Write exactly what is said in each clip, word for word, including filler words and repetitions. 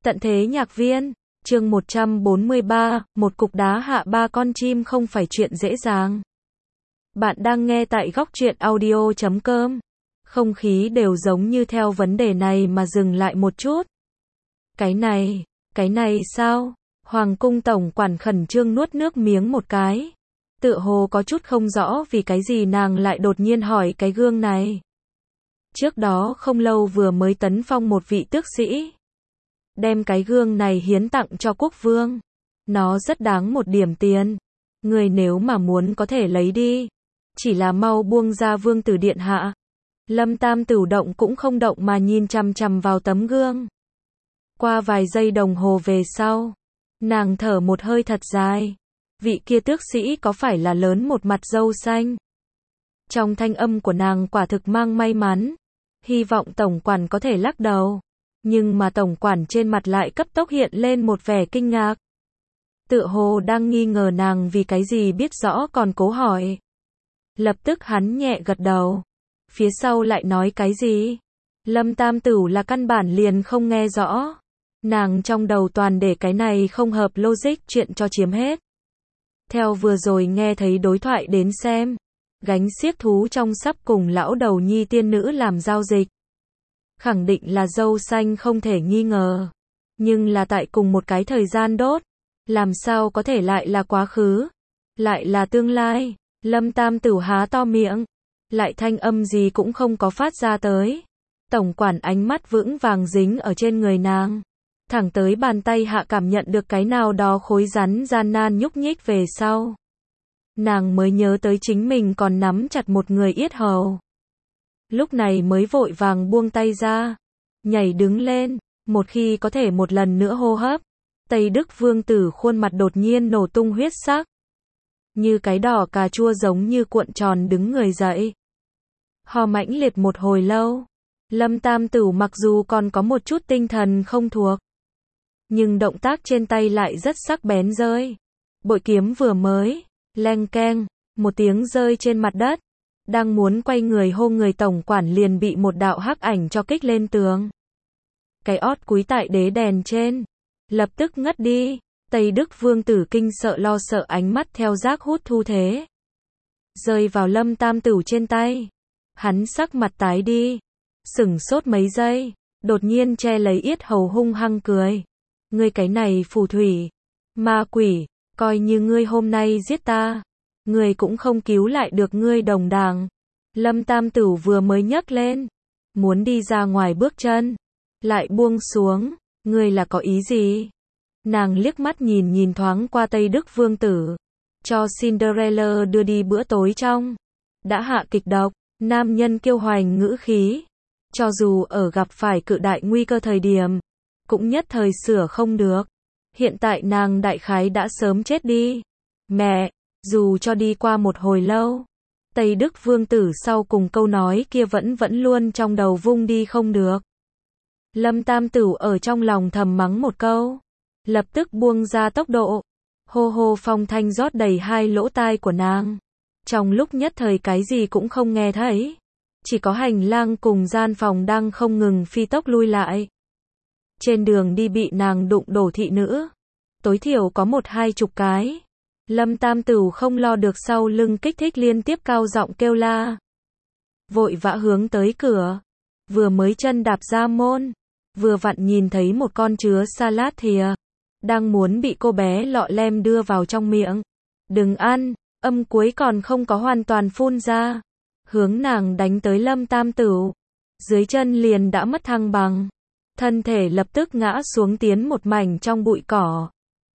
Tận thế nhạc viên, chương một trăm bốn mươi ba, một cục đá hạ ba con chim không phải chuyện dễ dàng. Bạn đang nghe tại góc truyện audio chấm com. Không khí đều giống như theo vấn đề này mà dừng lại một chút. Cái này, cái này sao? Hoàng cung tổng quản khẩn trương nuốt nước miếng một cái. Tựa hồ có chút không rõ vì cái gì nàng lại đột nhiên hỏi cái gương này. Trước đó không lâu vừa mới tấn phong một vị tước sĩ. Đem cái gương này hiến tặng cho quốc vương. Nó rất đáng một điểm tiền. Người nếu mà muốn có thể lấy đi. Chỉ là mau buông ra vương tử điện hạ. Lâm Tam Tửu động cũng không động mà nhìn chằm chằm vào tấm gương. Qua vài giây đồng hồ về sau. Nàng thở một hơi thật dài. Vị kia tước sĩ có phải là lớn một mặt râu xanh? Trong thanh âm của nàng quả thực mang may mắn. Hy vọng tổng quản có thể lắc đầu. Nhưng mà tổng quản trên mặt lại cấp tốc hiện lên một vẻ kinh ngạc. Tựa hồ đang nghi ngờ nàng vì cái gì biết rõ còn cố hỏi. Lập tức hắn nhẹ gật đầu. Phía sau lại nói cái gì? Lâm Tam Tửu là căn bản liền không nghe rõ. Nàng trong đầu toàn để cái này không hợp logic chuyện cho chiếm hết. Theo vừa rồi nghe thấy đối thoại đến xem. Gánh xiếc thú trong sắp cùng lão đầu nhi tiên nữ làm giao dịch. Khẳng định là dâu xanh không thể nghi ngờ. Nhưng là tại cùng một cái thời gian đốt. Làm sao có thể lại là quá khứ. Lại là tương lai. Lâm Tam Tửu há to miệng. Lại thanh âm gì cũng không có phát ra tới. Tổng quản ánh mắt vững vàng dính ở trên người nàng. Thẳng tới bàn tay hạ cảm nhận được cái nào đó khối rắn gian nan nhúc nhích về sau. Nàng mới nhớ tới chính mình còn nắm chặt một người yết hầu. Lúc này mới vội vàng buông tay ra. Nhảy đứng lên. Một khi có thể một lần nữa hô hấp. Tây Đức vương tử khuôn mặt đột nhiên nổ tung huyết sắc. Như cái đỏ cà chua giống như cuộn tròn đứng người dậy. Ho mãnh liệt một hồi lâu. Lâm Tam Tửu mặc dù còn có một chút tinh thần không thuộc. Nhưng động tác trên tay lại rất sắc bén rơi. Bội kiếm vừa mới. Leng keng. Một tiếng rơi trên mặt đất. Đang muốn quay người hô người tổng quản liền bị một đạo hắc ảnh cho kích lên tường. Cái ót cúi tại đế đèn trên. Lập tức ngất đi. Tây Đức vương tử kinh sợ lo sợ ánh mắt theo giác hút thu thế. Rơi vào Lâm Tam Tửu trên tay. Hắn sắc mặt tái đi. Sửng sốt mấy giây. Đột nhiên che lấy yết hầu hung hăng cười. Ngươi cái này phù thủy. Ma quỷ. Coi như ngươi hôm nay giết ta. Ngươi cũng không cứu lại được ngươi đồng đảng. Lâm Tam Tửu vừa mới nhấc lên. Muốn đi ra ngoài bước chân. Lại buông xuống. Ngươi là có ý gì? Nàng liếc mắt nhìn nhìn thoáng qua Tây Đức vương tử. Cho Cinderella đưa đi bữa tối trong. Đã hạ kịch độc. Nam nhân kiêu hoành ngữ khí. Cho dù ở gặp phải cự đại nguy cơ thời điểm. Cũng nhất thời sửa không được. Hiện tại nàng đại khái đã sớm chết đi. Mẹ, dù cho đi qua một hồi lâu. Tây Đức vương tử sau cùng câu nói kia vẫn vẫn luôn trong đầu vung đi không được. Lâm Tam Tửu ở trong lòng thầm mắng một câu. Lập tức buông ra tốc độ. Hô hô phong thanh rót đầy hai lỗ tai của nàng. Trong lúc nhất thời cái gì cũng không nghe thấy. Chỉ có hành lang cùng gian phòng đang không ngừng phi tốc lui lại. Trên đường đi bị nàng đụng đổ thị nữ. Tối thiểu có một hai chục cái. Lâm Tam Tửu không lo được sau lưng kích thích liên tiếp cao giọng kêu la. Vội vã hướng tới cửa. Vừa mới chân đạp ra môn. Vừa vặn nhìn thấy một con chứa salad thìa. Đang muốn bị cô bé lọ lem đưa vào trong miệng. Đừng ăn, âm cuối còn không có hoàn toàn phun ra. Hướng nàng đánh tới Lâm Tam Tửu. Dưới chân liền đã mất thăng bằng. Thân thể lập tức ngã xuống tiến một mảnh trong bụi cỏ.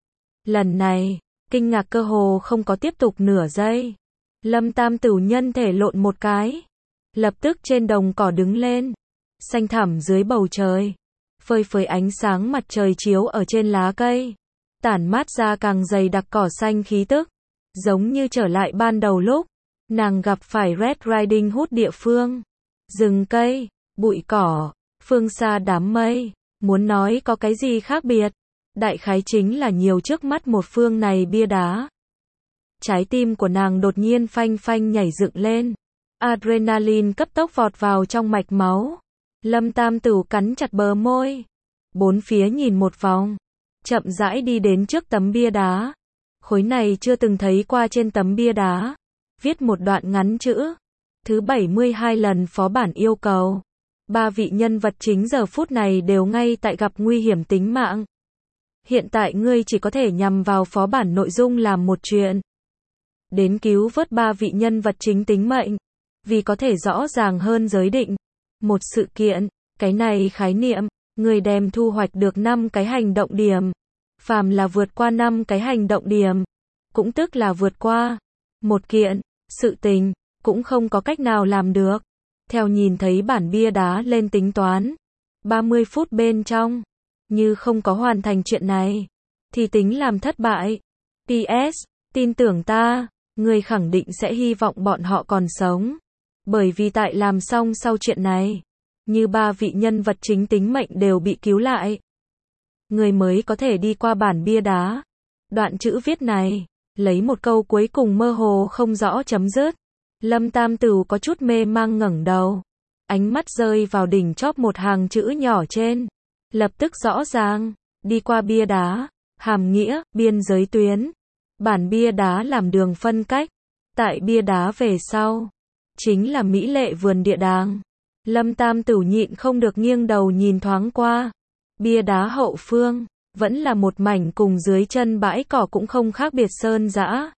Lần này, kinh ngạc cơ hồ không có tiếp tục nửa giây. Lâm Tam Tửu nhân thể lộn một cái. Lập tức trên đồng cỏ đứng lên. Xanh thẳm dưới bầu trời. Phơi phới ánh sáng mặt trời chiếu ở trên lá cây. Tản mát ra càng dày đặc cỏ xanh khí tức. Giống như trở lại ban đầu lúc. Nàng gặp phải Red Riding Hood địa phương. Rừng cây, bụi cỏ, phương xa đám mây. Muốn nói có cái gì khác biệt. Đại khái chính là nhiều trước mắt một phương này bia đá. Trái tim của nàng đột nhiên phanh phanh nhảy dựng lên. Adrenaline cấp tốc vọt vào trong mạch máu. Lâm Tam Tửu cắn chặt bờ môi. bốn phía nhìn một vòng, chậm rãi đi đến trước tấm bia đá. Khối này chưa từng thấy qua trên tấm bia đá, viết một đoạn ngắn chữ. Thứ bảy mươi hai lần phó bản yêu cầu. Ba vị nhân vật chính giờ phút này đều ngay tại gặp nguy hiểm tính mạng. Hiện tại ngươi chỉ có thể nhằm vào phó bản nội dung làm một chuyện. Đến cứu vớt ba vị nhân vật chính tính mệnh. Vì có thể rõ ràng hơn giới định. Một sự kiện, cái này khái niệm, người đem thu hoạch được năm cái hành động điểm. Phàm là vượt qua năm cái hành động điểm, cũng tức là vượt qua một kiện, sự tình, cũng không có cách nào làm được. Theo nhìn thấy bản bia đá lên tính toán, ba mươi phút bên trong, như không có hoàn thành chuyện này, thì tính làm thất bại. pê ét, tin tưởng ta, người khẳng định sẽ hy vọng bọn họ còn sống. Bởi vì tại làm xong sau chuyện này, như ba vị nhân vật chính tính mệnh đều bị cứu lại. Người mới có thể đi qua bản bia đá. Đoạn chữ viết này, lấy một câu cuối cùng mơ hồ không rõ chấm dứt. Lâm Tam Tửu có chút mê mang ngẩng đầu. Ánh mắt rơi vào đỉnh chóp một hàng chữ nhỏ trên. Lập tức rõ ràng, đi qua bia đá, hàm nghĩa, biên giới tuyến. Bản bia đá làm đường phân cách. Tại bia đá về sau, chính là mỹ lệ vườn địa đàng. Lâm Tam Tửu nhịn không được nghiêng đầu nhìn thoáng qua. Bia đá hậu phương, vẫn là một mảnh cùng dưới chân bãi cỏ cũng không khác biệt sơn dã.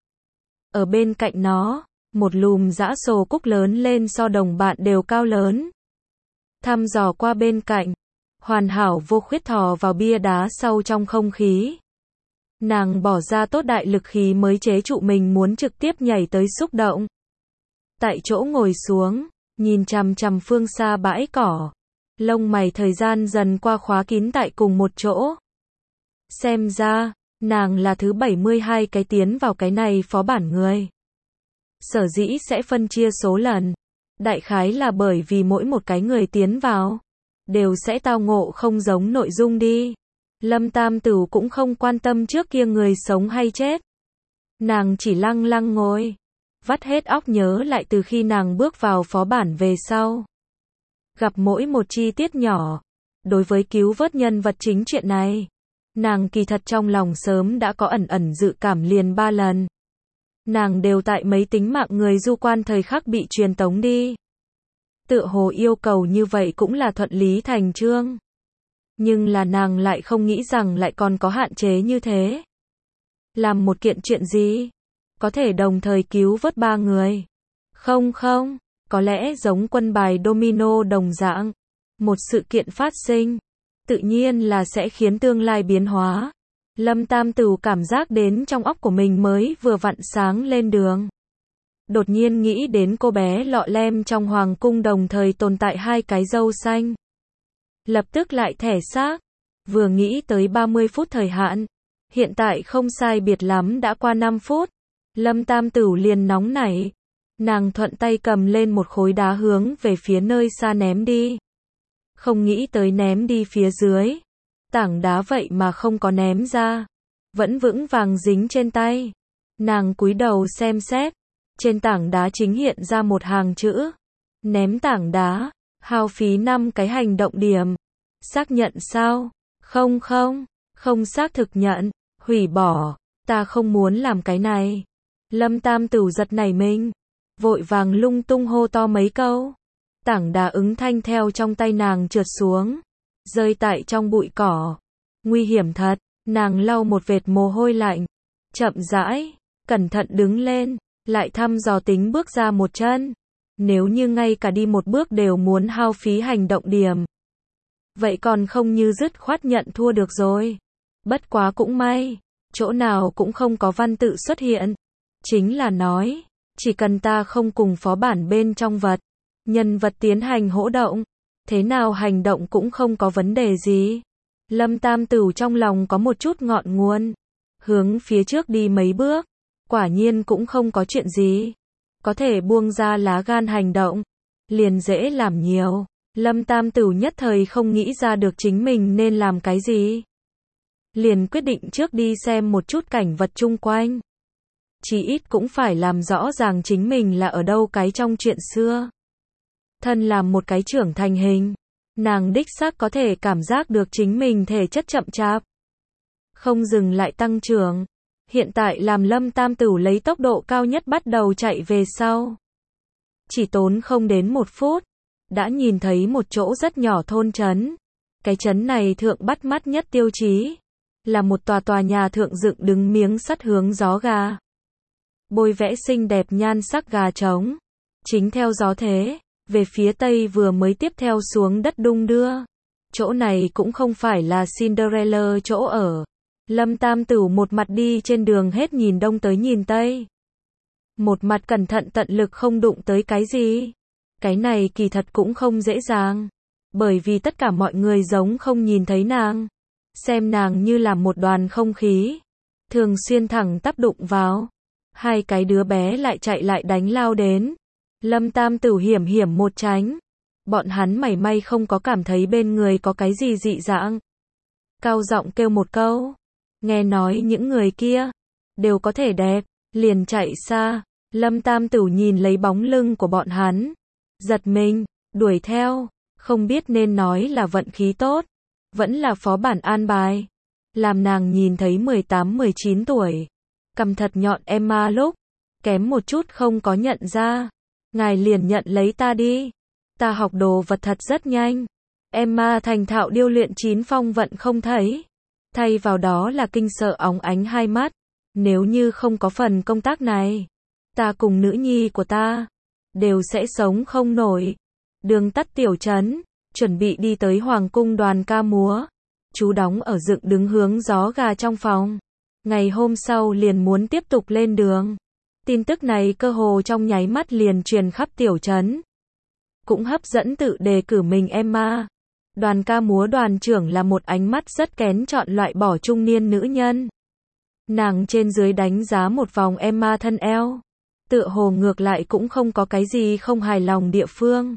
Ở bên cạnh nó, một lùm dã sồ cúc lớn lên so đồng bạn đều cao lớn. Thăm dò qua bên cạnh, hoàn hảo vô khuyết thò vào bia đá sâu trong không khí. Nàng bỏ ra tốt đại lực khí mới chế trụ mình muốn trực tiếp nhảy tới xúc động. Tại chỗ ngồi xuống, nhìn chằm chằm phương xa bãi cỏ. Lông mày thời gian dần qua khóa kín tại cùng một chỗ. Xem ra, nàng là thứ bảy mươi hai cái tiến vào cái này phó bản người. Sở dĩ sẽ phân chia số lần. Đại khái là bởi vì mỗi một cái người tiến vào, đều sẽ tao ngộ không giống nội dung đi. Lâm Tam Tửu cũng không quan tâm trước kia người sống hay chết. Nàng chỉ lăng lăng ngồi, vắt hết óc nhớ lại từ khi nàng bước vào phó bản về sau. Gặp mỗi một chi tiết nhỏ. Đối với cứu vớt nhân vật chính chuyện này, nàng kỳ thật trong lòng sớm đã có ẩn ẩn dự cảm liền ba lần. Nàng đều tại mấy tính mạng người du quan thời khắc bị truyền tống đi. Tựa hồ yêu cầu như vậy cũng là thuận lý thành chương. Nhưng là nàng lại không nghĩ rằng lại còn có hạn chế như thế. Làm một kiện chuyện gì? Có thể đồng thời cứu vớt ba người. Không không. Có lẽ giống quân bài domino đồng dạng. Một sự kiện phát sinh, tự nhiên là sẽ khiến tương lai biến hóa. Lâm Tam Tửu cảm giác đến trong óc của mình mới vừa vặn sáng lên đường. Đột nhiên nghĩ đến cô bé lọ lem trong hoàng cung đồng thời tồn tại hai cái râu xanh. Lập tức lại thẻ xác. Vừa nghĩ tới ba mươi phút thời hạn. Hiện tại không sai biệt lắm đã qua năm phút. Lâm Tam Tửu liền nóng nảy. Nàng thuận tay cầm lên một khối đá hướng về phía nơi xa ném đi. Không nghĩ tới ném đi phía dưới. Tảng đá vậy mà không có ném ra. Vẫn vững vàng dính trên tay. Nàng cúi đầu xem xét. Trên tảng đá chính hiện ra một hàng chữ. Ném tảng đá. Hao phí năm cái hành động điểm. Xác nhận sao? Không không. Không xác thực nhận. Hủy bỏ. Ta không muốn làm cái này. Lâm Tam Tửu giật nảy mình. Vội vàng lung tung hô to mấy câu. Tảng đá ứng thanh theo trong tay nàng trượt xuống. Rơi tại trong bụi cỏ. Nguy hiểm thật. Nàng lau một vệt mồ hôi lạnh. Chậm rãi. Cẩn thận đứng lên. Lại thăm dò tính bước ra một chân. Nếu như ngay cả đi một bước đều muốn hao phí hành động điểm. Vậy còn không như dứt khoát nhận thua được rồi. Bất quá cũng may. Chỗ nào cũng không có văn tự xuất hiện. Chính là nói. Chỉ cần ta không cùng phó bản bên trong vật. Nhân vật tiến hành hỗ động. Thế nào hành động cũng không có vấn đề gì. Lâm Tam Tửu trong lòng có một chút ngọn nguồn. Hướng phía trước đi mấy bước. Quả nhiên cũng không có chuyện gì. Có thể buông ra lá gan hành động. Liền dễ làm nhiều. Lâm Tam Tửu nhất thời không nghĩ ra được chính mình nên làm cái gì. Liền quyết định trước đi xem một chút cảnh vật chung quanh. Chỉ ít cũng phải làm rõ ràng chính mình là ở đâu cái trong chuyện xưa. Thân làm một cái trưởng thành hình. Nàng đích xác có thể cảm giác được chính mình thể chất chậm chạp, không dừng lại tăng trưởng. Hiện tại làm Lâm Tam Tửu lấy tốc độ cao nhất bắt đầu chạy về sau. Chỉ tốn không đến một phút, đã nhìn thấy một chỗ rất nhỏ thôn trấn. Cái trấn này thượng bắt mắt nhất tiêu chí, là một tòa tòa nhà thượng dựng đứng miếng sắt hướng gió gà. Bôi vẽ xinh đẹp nhan sắc gà trống. Chính theo gió thế, về phía tây vừa mới tiếp theo xuống đất đung đưa. Chỗ này cũng không phải là Cinderella chỗ ở. Lâm Tam Tửu một mặt đi trên đường hết nhìn đông tới nhìn tây. Một mặt cẩn thận tận lực không đụng tới cái gì. Cái này kỳ thật cũng không dễ dàng. Bởi vì tất cả mọi người giống không nhìn thấy nàng. Xem nàng như là một đoàn không khí. Thường xuyên thẳng tắp đụng vào. Hai cái đứa bé lại chạy lại đánh lao đến. Lâm Tam Tửu hiểm hiểm một tránh. Bọn hắn mảy may không có cảm thấy bên người có cái gì dị dạng. Cao giọng kêu một câu. Nghe nói những người kia đều có thể đẹp, liền chạy xa. Lâm Tam Tửu nhìn lấy bóng lưng của bọn hắn, giật mình, đuổi theo, không biết nên nói là vận khí tốt, vẫn là phó bản an bài. Làm nàng nhìn thấy mười tám mười chín tuổi, cằm thật nhọn Emma lúc, kém một chút không có nhận ra. Ngài liền nhận lấy ta đi, ta học đồ vật thật rất nhanh. Emma thành thạo điêu luyện chín phong vận không thấy. Thay vào đó là kinh sợ óng ánh hai mắt. Nếu như không có phần công tác này, ta cùng nữ nhi của ta đều sẽ sống không nổi. Đường tắt tiểu trấn, chuẩn bị đi tới hoàng cung đoàn ca múa. Chú đóng ở dựng đứng hướng gió gà trong phòng. Ngày hôm sau liền muốn tiếp tục lên đường. Tin tức này cơ hồ trong nháy mắt liền truyền khắp tiểu trấn. Cũng hấp dẫn tự đề cử mình Emma. Đoàn ca múa đoàn trưởng là một ánh mắt rất kén chọn loại bỏ trung niên nữ nhân. Nàng trên dưới đánh giá một vòng Emma thân eo. Tựa hồ ngược lại cũng không có cái gì không hài lòng địa phương.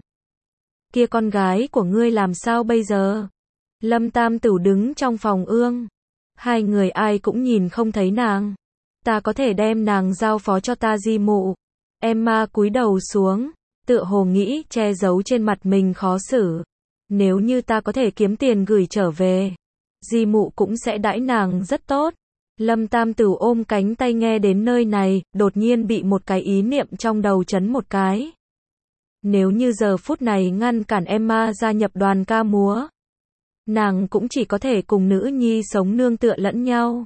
Kia con gái của ngươi làm sao bây giờ? Lâm Tam Tửu đứng trong phòng ương. Hai người ai cũng nhìn không thấy nàng. Ta có thể đem nàng giao phó cho ta di mụ. Emma cúi đầu xuống, tựa hồ nghĩ che giấu trên mặt mình khó xử. Nếu như ta có thể kiếm tiền gửi trở về, di mụ cũng sẽ đãi nàng rất tốt. Lâm Tam Tửu ôm cánh tay nghe đến nơi này, đột nhiên bị một cái ý niệm trong đầu chấn một cái. Nếu như giờ phút này ngăn cản Emma gia nhập đoàn ca múa, nàng cũng chỉ có thể cùng nữ nhi sống nương tựa lẫn nhau.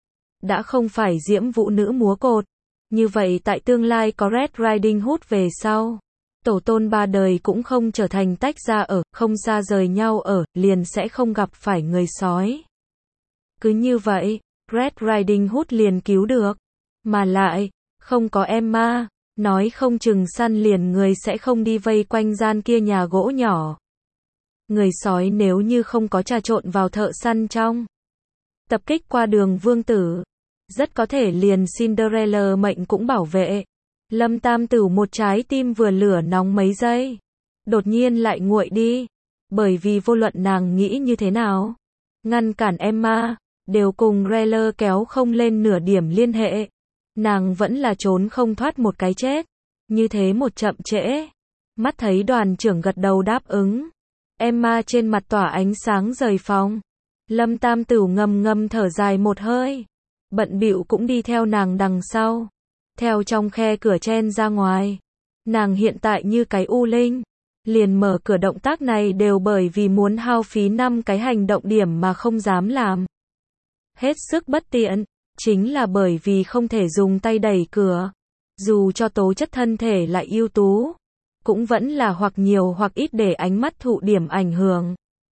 Đã không phải diễm vũ nữ múa cột, như vậy tại tương lai có Red Riding Hood về sau, tổ tôn ba đời cũng không trở thành tách ra ở, không xa rời nhau ở, liền sẽ không gặp phải người sói. Cứ như vậy, Red Riding Hood liền cứu được. Mà lại, không có Emma, nói không chừng săn liền người sẽ không đi vây quanh gian kia nhà gỗ nhỏ. Người sói nếu như không có trà trộn vào thợ săn trong tập kích qua đường vương tử, rất có thể liền Cinderella mệnh cũng bảo vệ. Lâm Tam Tửu một trái tim vừa lửa nóng mấy giây, đột nhiên lại nguội đi, bởi vì vô luận nàng nghĩ như thế nào, ngăn cản Emma, đều cùng Rayler kéo không lên nửa điểm liên hệ. Nàng vẫn là trốn không thoát một cái chết. Như thế một chậm trễ. Mắt thấy đoàn trưởng gật đầu đáp ứng. Emma trên mặt tỏa ánh sáng rời phòng. Lâm Tam Tửu ngầm ngầm thở dài một hơi. Bận bịu cũng đi theo nàng đằng sau. Theo trong khe cửa chen ra ngoài. Nàng hiện tại như cái u linh. Liền mở cửa động tác này đều bởi vì muốn hao phí năm cái hành động điểm mà không dám làm. Hết sức bất tiện, chính là bởi vì không thể dùng tay đẩy cửa. Dù cho tố chất thân thể lại ưu tú, cũng vẫn là hoặc nhiều hoặc ít để ánh mắt thụ điểm ảnh hưởng.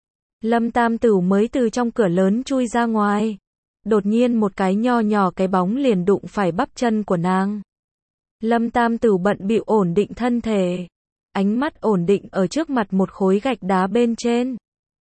Lâm Tam Tửu mới từ trong cửa lớn chui ra ngoài. Đột nhiên một cái nho nhỏ cái bóng liền đụng phải bắp chân của nàng. Lâm Tam Tửu bận bịu ổn định thân thể. Ánh mắt ổn định ở trước mặt một khối gạch đá bên trên.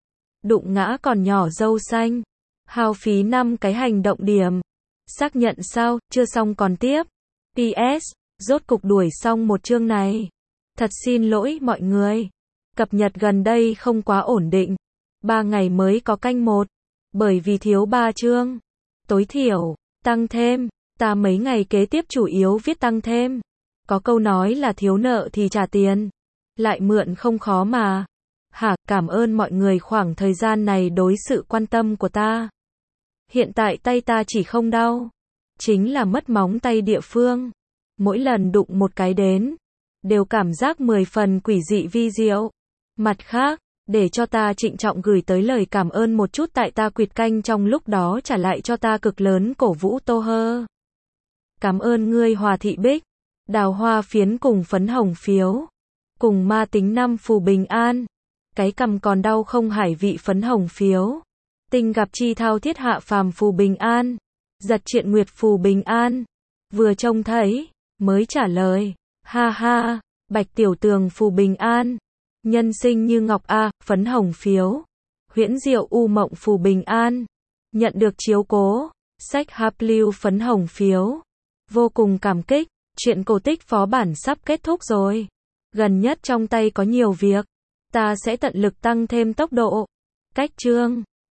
Đụng ngã còn nhỏ dâu xanh. Hao phí năm cái hành động điểm. Xác nhận sao, chưa xong còn tiếp. pê ét, rốt cục đuổi xong một chương này. Thật xin lỗi mọi người. Cập nhật gần đây không quá ổn định. Ba ngày mới có canh một. Bởi vì thiếu ba chương. Tối thiểu, tăng thêm. Ta mấy ngày kế tiếp chủ yếu viết tăng thêm. Có câu nói là thiếu nợ thì trả tiền. Lại mượn không khó mà. Hả, cảm ơn mọi người khoảng thời gian này đối sự quan tâm của ta. Hiện tại tay ta chỉ không đau, chính là mất móng tay địa phương. Mỗi lần đụng một cái đến, đều cảm giác mười phần quỷ dị vi diệu. Mặt khác, để cho ta trịnh trọng gửi tới lời cảm ơn một chút tại ta quỵt canh trong lúc đó trả lại cho ta cực lớn cổ vũ tô hơ. Cảm ơn ngươi Hòa Thị Bích, đào hoa phiến cùng phấn hồng phiếu, cùng ma tính năm phù bình an, cái cầm còn đau không hải vị phấn hồng phiếu, tình gặp chi thao thiết hạ phàm phù bình an, giật triện nguyệt phù bình an, vừa trông thấy, mới trả lời, ha ha, bạch tiểu tường phù bình an, nhân sinh như ngọc a, phấn hồng phiếu, huyễn diệu u mộng phù bình an, nhận được chiếu cố, sách hạp lưu phấn hồng phiếu, vô cùng cảm kích, chuyện cổ tích phó bản sắp kết thúc rồi, gần nhất trong tay có nhiều việc, ta sẽ tận lực tăng thêm tốc độ, cách chương.